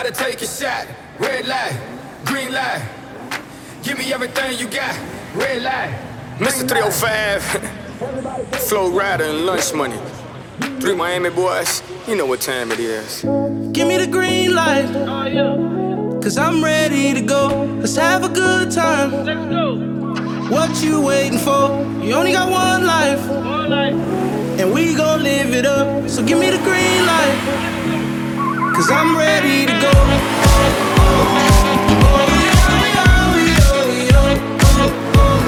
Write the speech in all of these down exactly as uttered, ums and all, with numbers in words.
Everybody take a shot. Red light, green light. Give me everything you got. Red light. Mister three oh five, Flow Rider and Lunch Money. Three Miami boys, you know what time it is. Give me the green light, cause I'm ready to go. Let's have a good time. Let's go. What you waiting for? You only got one life, One life. and we gon' live it up. So give me the green light, cause I'm ready to go. Oh, oh, oh, yeah, yeah, yeah, yeah, oh, oh.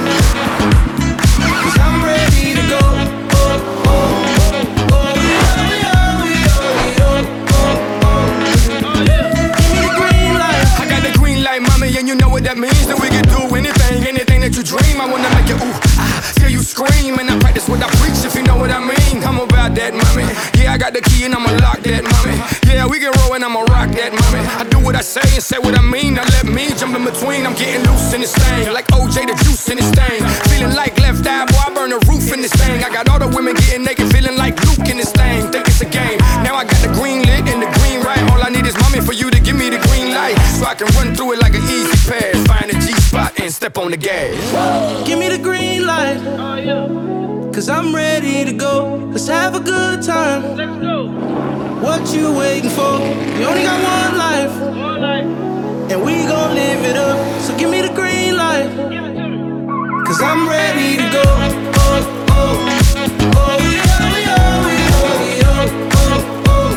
Cause I'm ready to go. Oh, oh, oh, oh, yeah, yeah, yeah, yeah, oh, oh. Give me the green light. I got the green light, mommy, and you know what that means. That we can do anything, anything that you dream. I wanna make you ooh, ah, till you scream. And I practice what I preach, if you know what I mean. I'm about that, mommy. Yeah, I got the key and I'ma lock that, mommy. Yeah, we can roll and I'ma rock that, mommy. I do what I say and say what I mean. Now let me jump in between. I'm getting loose in this thing, like O J the juice in this thing. Feeling like left eye, boy, I burn the roof in this thing. I got all the women getting naked, feeling like Luke in this thing. Think it's a game. Now I got the green lit and the green right. All I need is mommy for you to give me the green light, so I can run through it like an easy pass. Find a G spot and step on the gas. Give me the green light, Oh yeah. cause I'm ready to go. Let's have a good time. Let's go. What you waiting for? You only got one life, One life. and we gon' live it up. So give me the green light, Give it to me. cause I'm ready to go. Oh, oh, oh, yeah, yeah, yeah, yeah, oh, oh.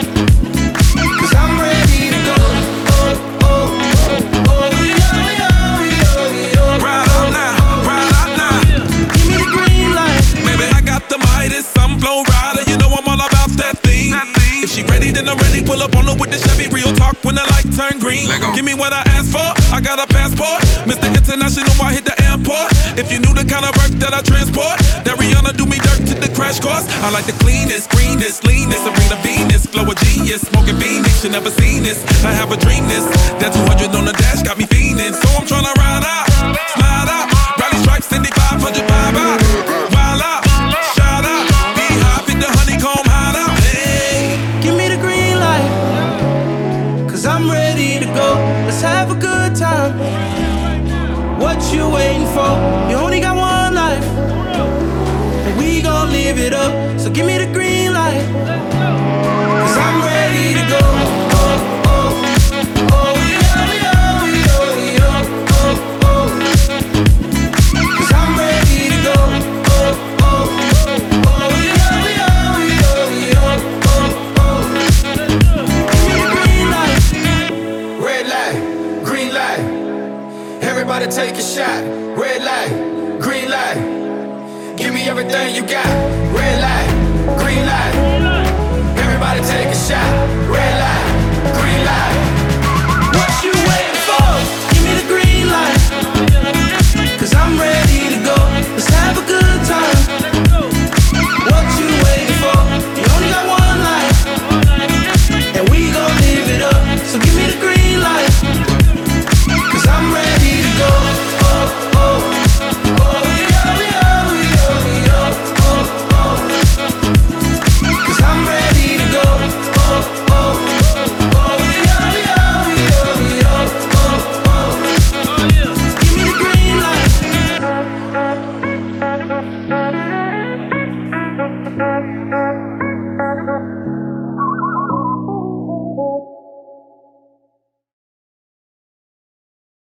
Cause I'm ready to go. Oh, oh, oh, yeah, yeah, yeah, yeah. Ride out now, ride out now. Give me the green light. Baby, I got the Midas, I'm Flow Rider. You know I'm all about that thing. If she ready, then I'm ready. Pull up on her with the Chevy. Real talk when the light turn green. Give me what I asked for. I got a passport. Mister International, I hit the airport. If you knew the kind of work that I transport, that Rihanna do me dirt to the crash course. I like the cleanest, greenest, leanest, Serena Venus, flow a genius, smoking Phoenix. You never seen this. I have a dream this. That two hundred on the dash got me fiending. So I'm tryna ride out, slide out, rally stripes, seventy-five hundred five out, wild out, shout out, be high, hit the honeycomb hide out. Hey. Give me the green light, cause I'm ready to go. Let's have a good time. What you waiting for? You only got one life, and we gon' live it up. So give me the green light, cause I'm ready to go. Oh, oh, oh, yeah, yeah, yeah, yeah, oh, oh. Cause I'm ready to go. Oh, oh, oh, yeah, yeah, yeah, yeah, oh, oh. Give me the green light. Red light, green light. Everybody take a shot. Red light, green light. Give me everything you got. Red light, green light. Everybody take a shot.